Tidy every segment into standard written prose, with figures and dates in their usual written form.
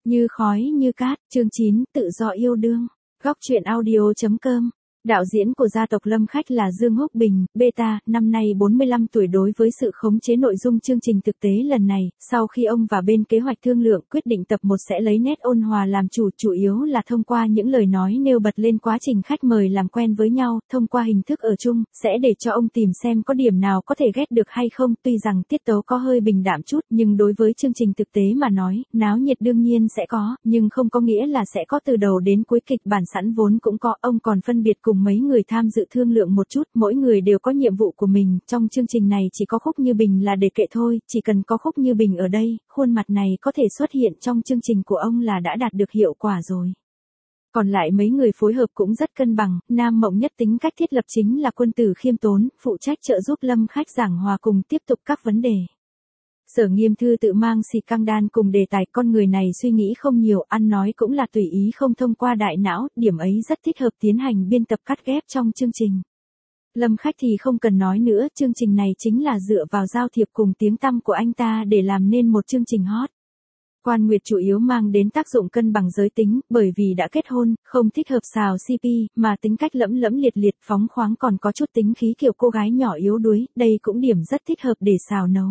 Như khói như cát, chương 9, tự do yêu đương. Góc truyện audio.com. Đạo diễn của gia tộc Lâm Khách là Dương Húc Bình, Beta, năm nay 45 tuổi. Đối với sự khống chế nội dung chương trình thực tế lần này, sau khi ông và bên kế hoạch thương lượng, quyết định tập 1 sẽ lấy nét ôn hòa làm chủ yếu là thông qua những lời nói nêu bật lên quá trình khách mời làm quen với nhau, thông qua hình thức ở chung, sẽ để cho ông tìm xem có điểm nào có thể ghét được hay không. Tuy rằng tiết tấu có hơi bình đạm chút, nhưng đối với chương trình thực tế mà nói, náo nhiệt đương nhiên sẽ có, nhưng không có nghĩa là sẽ có từ đầu đến cuối. Kịch bản sẵn vốn cũng có, ông còn phân biệt cùng mấy người tham dự thương lượng một chút, mỗi người đều có nhiệm vụ của mình. Trong chương trình này chỉ có Khúc Như Bình là để kệ thôi, chỉ cần có Khúc Như Bình ở đây, khuôn mặt này có thể xuất hiện trong chương trình của ông là đã đạt được hiệu quả rồi. Còn lại mấy người phối hợp cũng rất cân bằng. Nam Mộng Nhất tính cách thiết lập chính là quân tử khiêm tốn, phụ trách trợ giúp Lâm Khách giảng hòa cùng tiếp tục các vấn đề. Sở Nghiêm Thư tự mang xì căng đan cùng đề tài. Con người này suy nghĩ không nhiều, ăn nói cũng là tùy ý, không thông qua đại não, điểm ấy rất thích hợp tiến hành biên tập cắt ghép trong chương trình. Lâm Khách thì không cần nói nữa, chương trình này chính là dựa vào giao thiệp cùng tiếng tăm của anh ta để làm nên một chương trình hot. Quan Nguyệt chủ yếu mang đến tác dụng cân bằng giới tính, bởi vì đã kết hôn, không thích hợp xào CP, mà tính cách lẫm liệt phóng khoáng, còn có chút tính khí kiểu cô gái nhỏ yếu đuối, đây cũng điểm rất thích hợp để xào nấu.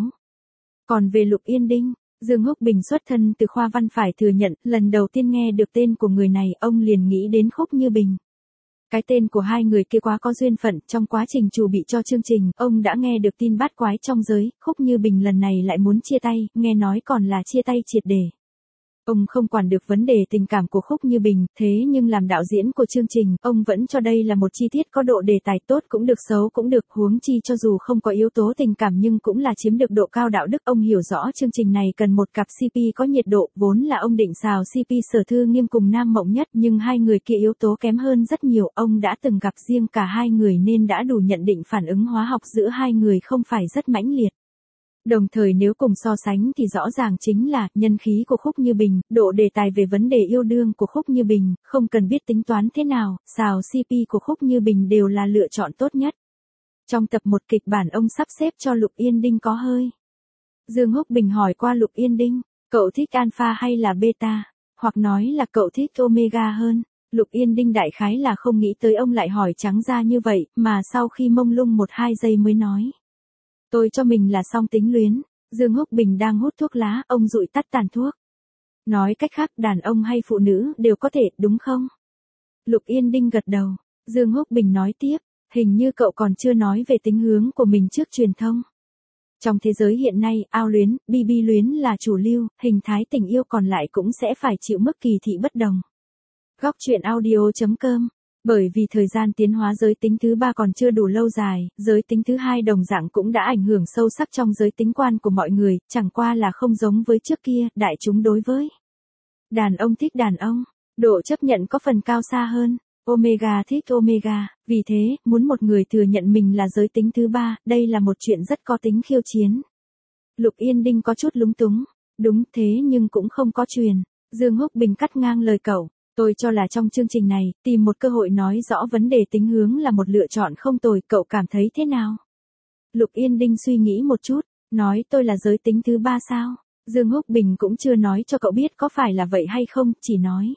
Còn về Lục Yên Đinh, Dương Húc Bình xuất thân từ khoa văn, phải thừa nhận, lần đầu tiên nghe được tên của người này, ông liền nghĩ đến Khúc Như Bình. Cái tên của hai người kia quá có duyên phận. Trong quá trình chuẩn bị cho chương trình, ông đã nghe được tin bát quái trong giới, Khúc Như Bình lần này lại muốn chia tay, nghe nói còn là chia tay triệt để. Ông không quản được vấn đề tình cảm của Khúc Như Bình, thế nhưng làm đạo diễn của chương trình, ông vẫn cho đây là một chi tiết có độ đề tài, tốt cũng được xấu cũng được, huống chi cho dù không có yếu tố tình cảm nhưng cũng là chiếm được độ cao đạo đức. Ông hiểu rõ chương trình này cần một cặp CP có nhiệt độ, vốn là ông định xào CP Sở Thư Nghiêm cùng Nam Mộng Nhất, nhưng hai người kia yếu tố kém hơn rất nhiều, ông đã từng gặp riêng cả hai người nên đã đủ nhận định phản ứng hóa học giữa hai người không phải rất mãnh liệt. Đồng thời nếu cùng so sánh thì rõ ràng chính là nhân khí của Khúc Như Bình, độ đề tài về vấn đề yêu đương của Khúc Như Bình, không cần biết tính toán thế nào, xào CP của Khúc Như Bình đều là lựa chọn tốt nhất. Trong tập 1 kịch bản ông sắp xếp cho Lục Yên Đinh có hơi. Dương Húc Bình hỏi qua Lục Yên Đinh, cậu thích alpha hay là beta, hoặc nói là cậu thích omega hơn. Lục Yên Đinh đại khái là không nghĩ tới ông lại hỏi trắng ra như vậy, mà sau khi mông lung 1-2 giây mới nói. Tôi cho mình là song tính luyến. Dương Húc Bình đang hút thuốc lá, ông dụi tắt tàn thuốc. Nói cách khác, đàn ông hay phụ nữ đều có thể, đúng không? Lục Yên Đinh gật đầu. Dương Húc Bình nói tiếp, hình như cậu còn chưa nói về tính hướng của mình trước truyền thông. Trong thế giới hiện nay, ao luyến, BB luyến là chủ lưu, hình thái tình yêu còn lại cũng sẽ phải chịu mức kỳ thị bất đồng. Góc truyện audio.com. Bởi vì thời gian tiến hóa giới tính thứ 3 còn chưa đủ lâu dài, giới tính thứ 2 đồng dạng cũng đã ảnh hưởng sâu sắc trong giới tính quan của mọi người, chẳng qua là không giống với trước kia, đại chúng đối với đàn ông thích đàn ông, độ chấp nhận có phần cao xa hơn, omega thích omega, vì thế, muốn một người thừa nhận mình là giới tính thứ 3, đây là một chuyện rất có tính khiêu chiến. Lục Yên Đinh có chút lúng túng, đúng thế nhưng cũng không có truyền. Dương Húc Bình cắt ngang lời cậu. Tôi cho là trong chương trình này, tìm một cơ hội nói rõ vấn đề tính hướng là một lựa chọn không tồi, cậu cảm thấy thế nào? Lục Yên Đinh suy nghĩ một chút, nói tôi là giới tính thứ 3 sao? Dương Húc Bình cũng chưa nói cho cậu biết có phải là vậy hay không, chỉ nói.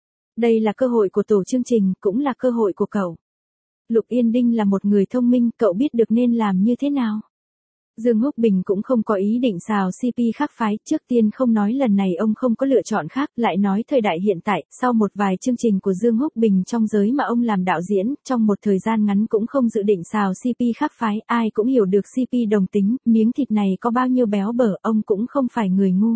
Đây là cơ hội của tổ chương trình, cũng là cơ hội của cậu. Lục Yên Đinh là một người thông minh, cậu biết được nên làm như thế nào? Dương Húc Bình cũng không có ý định xào CP khác phái, trước tiên không nói lần này ông không có lựa chọn khác, lại nói thời đại hiện tại, sau một vài chương trình của Dương Húc Bình trong giới mà ông làm đạo diễn, trong một thời gian ngắn cũng không dự định xào CP khác phái, ai cũng hiểu được CP đồng tính, miếng thịt này có bao nhiêu béo bở, ông cũng không phải người ngu.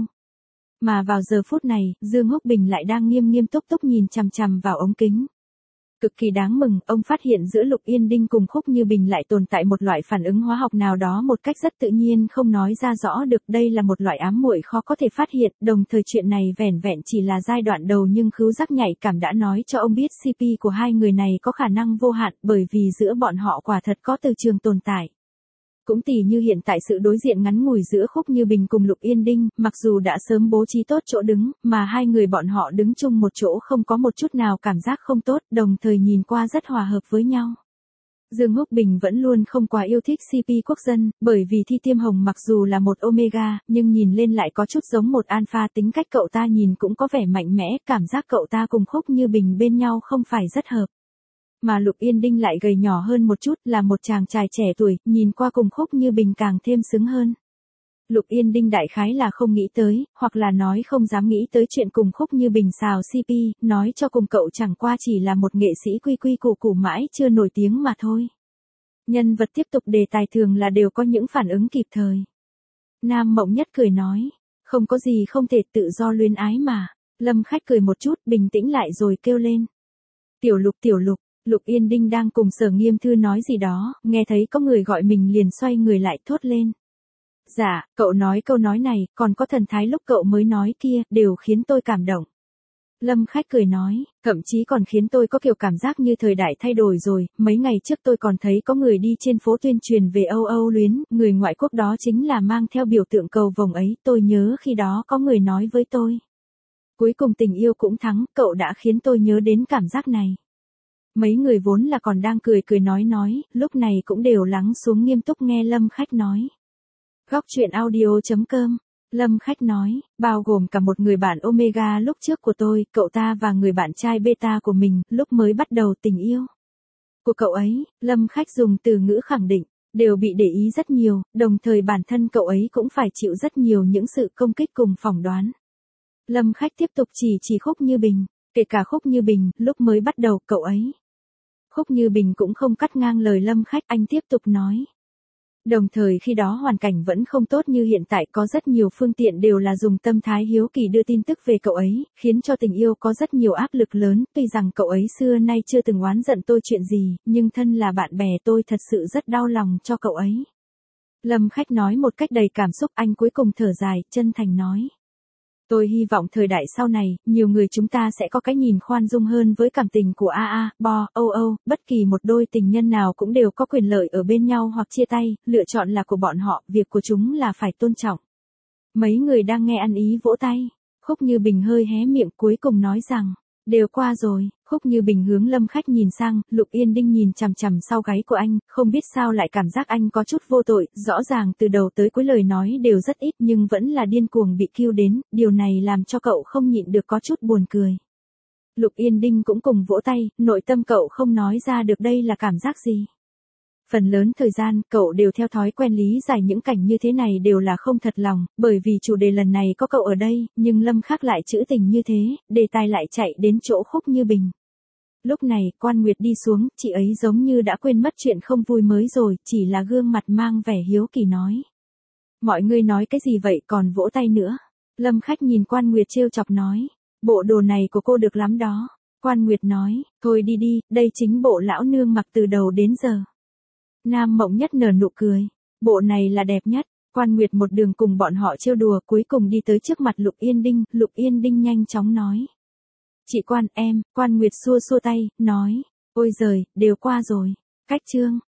Mà vào giờ phút này, Dương Húc Bình lại đang nghiêm túc nhìn chằm chằm vào ống kính. Cực kỳ đáng mừng, ông phát hiện giữa Lục Yên Đinh cùng Khúc Như Bình lại tồn tại một loại phản ứng hóa học nào đó một cách rất tự nhiên, không nói ra rõ được, đây là một loại ám muội khó có thể phát hiện, đồng thời chuyện này vẻn vẹn chỉ là giai đoạn đầu nhưng khứu giác nhạy cảm đã nói cho ông biết CP của hai người này có khả năng vô hạn, bởi vì giữa bọn họ quả thật có từ trường tồn tại. Cũng tỉ như hiện tại sự đối diện ngắn ngủi giữa Khúc Như Bình cùng Lục Yên Đinh, mặc dù đã sớm bố trí tốt chỗ đứng, mà hai người bọn họ đứng chung một chỗ không có một chút nào cảm giác không tốt, đồng thời nhìn qua rất hòa hợp với nhau. Dương Húc Bình vẫn luôn không quá yêu thích CP Quốc Dân, bởi vì Thi Tiêm Hồng mặc dù là một Omega, nhưng nhìn lên lại có chút giống một Alpha, tính cách cậu ta nhìn cũng có vẻ mạnh mẽ, cảm giác cậu ta cùng Khúc Như Bình bên nhau không phải rất hợp. Mà Lục Yên Đinh lại gầy nhỏ hơn một chút, là một chàng trai trẻ tuổi, nhìn qua cùng Khúc Như Bình càng thêm xứng hơn. Lục Yên Đinh đại khái là không nghĩ tới, hoặc là nói không dám nghĩ tới chuyện cùng Khúc Như Bình xào CP, nói cho cùng cậu chẳng qua chỉ là một nghệ sĩ quy quy củ củ mãi chưa nổi tiếng mà thôi. Nhân vật tiếp tục đề tài thường là đều có những phản ứng kịp thời. Nam Mộng Nhất cười nói, không có gì không thể, tự do luyến ái mà. Lâm Khách cười một chút, bình tĩnh lại rồi kêu lên. Tiểu Lục, Lục Yên Đinh đang cùng Sở Nghiêm Thư nói gì đó, nghe thấy có người gọi mình liền xoay người lại thốt lên. Dạ, cậu nói câu nói này, còn có thần thái lúc cậu mới nói kia, đều khiến tôi cảm động. Lâm Khách cười nói, thậm chí còn khiến tôi có kiểu cảm giác như thời đại thay đổi rồi, mấy ngày trước tôi còn thấy có người đi trên phố tuyên truyền về Âu luyến, người ngoại quốc đó chính là mang theo biểu tượng cầu vồng ấy, tôi nhớ khi đó có người nói với tôi. Cuối cùng tình yêu cũng thắng, cậu đã khiến tôi nhớ đến cảm giác này. Mấy người vốn là còn đang cười nói, lúc này cũng đều lắng xuống nghiêm túc nghe Lâm Khách nói. Góc truyện audio.com. Lâm Khách nói, bao gồm cả một người bạn Omega lúc trước của tôi, cậu ta và người bạn trai beta của mình, lúc mới bắt đầu tình yêu của cậu ấy, Lâm Khách dùng từ ngữ khẳng định, đều bị để ý rất nhiều, đồng thời bản thân cậu ấy cũng phải chịu rất nhiều những sự công kích cùng phỏng đoán. Lâm Khách tiếp tục chỉ Khúc Như Bình, kể cả Khúc Như Bình, lúc mới bắt đầu cậu ấy. Khúc Như Bình cũng không cắt ngang lời Lâm Khách, anh tiếp tục nói. Đồng thời khi đó hoàn cảnh vẫn không tốt như hiện tại, có rất nhiều phương tiện đều là dùng tâm thái hiếu kỳ đưa tin tức về cậu ấy, khiến cho tình yêu có rất nhiều áp lực lớn, tuy rằng cậu ấy xưa nay chưa từng oán giận tôi chuyện gì, nhưng thân là bạn bè tôi thật sự rất đau lòng cho cậu ấy. Lâm Khách nói một cách đầy cảm xúc, anh cuối cùng thở dài, chân thành nói. Tôi hy vọng thời đại sau này, nhiều người chúng ta sẽ có cái nhìn khoan dung hơn với cảm tình của Bo, Âu, bất kỳ một đôi tình nhân nào cũng đều có quyền lợi ở bên nhau hoặc chia tay, lựa chọn là của bọn họ, việc của chúng là phải tôn trọng. Mấy người đang nghe ăn ý vỗ tay, Khúc Như Bình hơi hé miệng cuối cùng nói rằng, đều qua rồi. Khúc Như Bình hướng Lâm Khách nhìn sang, Lục Yên Đinh nhìn chằm chằm sau gáy của anh, không biết sao lại cảm giác anh có chút vô tội, rõ ràng từ đầu tới cuối lời nói đều rất ít nhưng vẫn là điên cuồng bị kêu đến, điều này làm cho cậu không nhịn được có chút buồn cười. Lục Yên Đinh cũng cùng vỗ tay, nội tâm cậu không nói ra được đây là cảm giác gì. Phần lớn thời gian, cậu đều theo thói quen lý giải những cảnh như thế này đều là không thật lòng, bởi vì chủ đề lần này có cậu ở đây, nhưng Lâm Khắc lại trữ tình như thế, đề tài lại chạy đến chỗ Khúc Như Bình. Lúc này, Quan Nguyệt đi xuống, chị ấy giống như đã quên mất chuyện không vui mới rồi, chỉ là gương mặt mang vẻ hiếu kỳ nói. Mọi người nói cái gì vậy còn vỗ tay nữa? Lâm Khách nhìn Quan Nguyệt trêu chọc nói. Bộ đồ này của cô được lắm đó. Quan Nguyệt nói, thôi đi, đây chính bộ lão nương mặc từ đầu đến giờ. Nam Mộng Nhất nở nụ cười. Bộ này là đẹp nhất. Quan Nguyệt một đường cùng bọn họ trêu đùa, cuối cùng đi tới trước mặt Lục Yên Đinh nhanh chóng nói. Chị Quan, em. Quan Nguyệt xua tay, nói. Ôi giời, đều qua rồi. Cách chương.